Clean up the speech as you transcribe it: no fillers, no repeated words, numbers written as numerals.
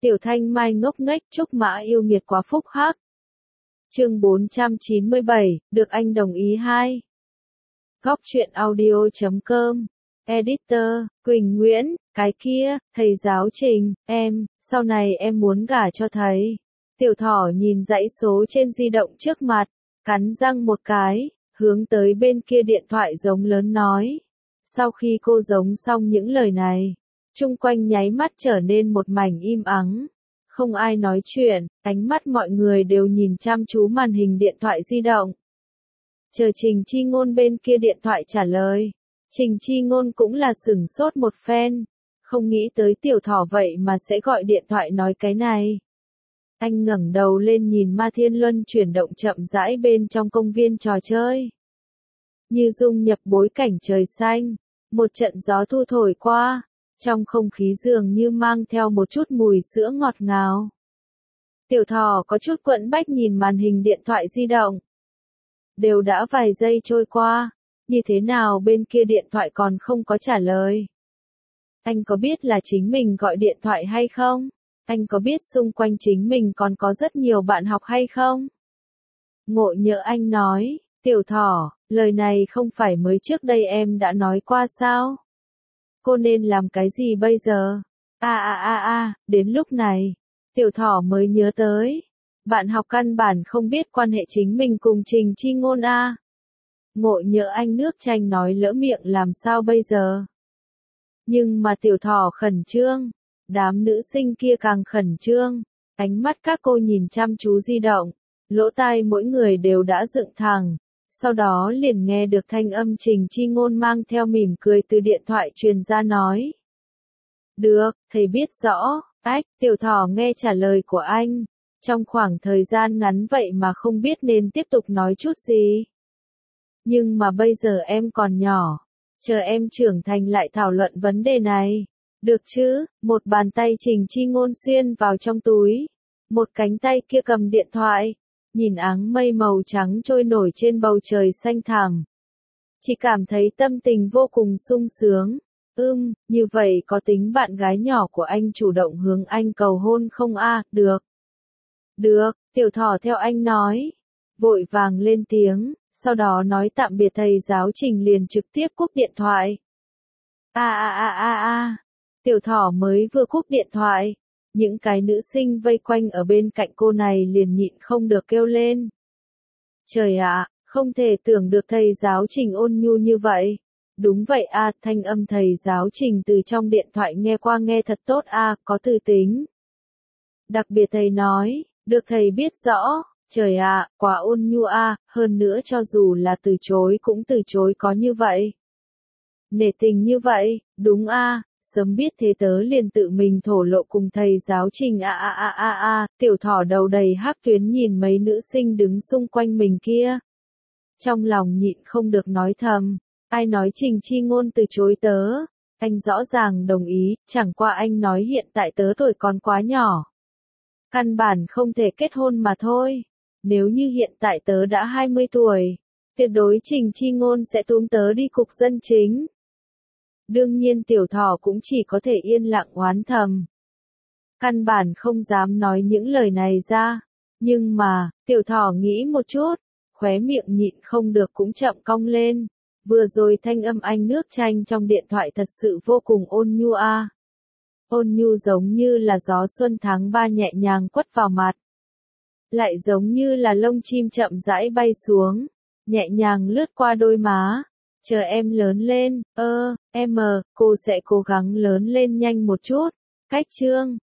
Tiểu Thanh Mai ngốc nghếch chúc Mã yêu nghiệt quá phúc hắc. Chương 497, được anh đồng ý 2. Góc truyện audio.com. Editor, Quỳnh Nguyễn, cái kia, thầy giáo Trình, em, sau này em muốn gả cho thầy. Tiểu Thỏ nhìn dãy số trên di động trước mặt, cắn răng một cái, hướng tới bên kia điện thoại giống lớn nói. Sau khi cô giống xong những lời này, chung quanh nháy mắt trở nên một mảnh im ắng. Không ai nói chuyện, ánh mắt mọi người đều nhìn chăm chú màn hình điện thoại di động. Chờ Trình Chi Ngôn bên kia điện thoại trả lời. Trình Chi Ngôn cũng là sửng sốt một phen. Không nghĩ tới Tiểu Thỏ vậy mà sẽ gọi điện thoại nói cái này. Anh ngẩng đầu lên nhìn Ma Thiên Luân chuyển động chậm rãi bên trong công viên trò chơi. Như dung nhập bối cảnh trời xanh, một trận gió thu thổi qua, trong không khí dường như mang theo một chút mùi sữa ngọt ngào. Tiểu Thỏ có chút quẫn bách nhìn màn hình điện thoại di động. Đều đã vài giây trôi qua, như thế nào bên kia điện thoại còn không có trả lời. Anh có biết là chính mình gọi điện thoại hay không? Anh có biết xung quanh chính mình còn có rất nhiều bạn học hay không? Ngộ nhỡ anh nói, Tiểu Thỏ, lời này không phải mới trước đây em đã nói qua sao? Cô nên làm cái gì bây giờ? Đến lúc này, Tiểu Thỏ mới nhớ tới. Bạn học căn bản không biết quan hệ chính mình cùng Trình Chi Ngôn a. Ngộ nhỡ anh nước chanh nói lỡ miệng làm sao bây giờ? Nhưng mà Tiểu Thỏ khẩn trương, đám nữ sinh kia càng khẩn trương, ánh mắt các cô nhìn chăm chú di động, lỗ tai mỗi người đều đã dựng thẳng, sau đó liền nghe được thanh âm Trình Chi Ngôn mang theo mỉm cười từ điện thoại truyền ra nói. Được, thầy biết rõ, Tiểu Thỏ nghe trả lời của anh, trong khoảng thời gian ngắn vậy mà không biết nên tiếp tục nói chút gì. Nhưng mà bây giờ em còn nhỏ, chờ em trưởng thành lại thảo luận vấn đề này. Được chứ, một bàn tay Trình Chi Ngôn xuyên vào trong túi, một cánh tay kia cầm điện thoại, nhìn áng mây màu trắng trôi nổi trên bầu trời xanh thẳm. Chỉ cảm thấy tâm tình vô cùng sung sướng. Như vậy có tính bạn gái nhỏ của anh chủ động hướng anh cầu hôn không a? Được. Được, Tiểu Thỏ theo anh nói. Vội vàng lên tiếng, sau đó nói tạm biệt thầy giáo Trình liền trực tiếp cúp điện thoại. Tiểu Thỏ mới vừa cúp điện thoại, những cái nữ sinh vây quanh ở bên cạnh cô này liền nhịn không được kêu lên. Trời ạ, không thể tưởng được thầy giáo Trình ôn nhu như vậy. Đúng vậy thanh âm thầy giáo Trình từ trong điện thoại nghe qua nghe thật tốt có từ tính. Đặc biệt thầy nói, được thầy biết rõ, trời ạ, quá ôn nhu hơn nữa cho dù là từ chối cũng từ chối có như vậy. Nể tình như vậy, đúng sớm biết thế tớ liền tự mình thổ lộ cùng thầy giáo Trình Tiểu Thỏ đầu đầy hắc tuyến nhìn mấy nữ sinh đứng xung quanh mình kia. Trong lòng nhịn không được nói thầm, ai nói Trình Chi Ngôn từ chối tớ, anh rõ ràng đồng ý, chẳng qua anh nói hiện tại tớ tuổi còn quá nhỏ. Căn bản không thể kết hôn mà thôi, nếu như hiện tại tớ đã 20 tuổi, tuyệt đối Trình Chi Ngôn sẽ túm tớ đi cục dân chính. Đương nhiên Tiểu Thỏ cũng chỉ có thể yên lặng oán thầm. Căn bản không dám nói những lời này ra, nhưng mà, Tiểu Thỏ nghĩ một chút, khóe miệng nhịn không được cũng chậm cong lên. Vừa rồi thanh âm anh nước chanh trong điện thoại thật sự vô cùng ôn nhu Ôn nhu giống như là gió xuân tháng 3 nhẹ nhàng quất vào mặt. Lại giống như là lông chim chậm rãi bay xuống, nhẹ nhàng lướt qua đôi má. Chờ em lớn lên, cô sẽ cố gắng lớn lên nhanh một chút. Cách chương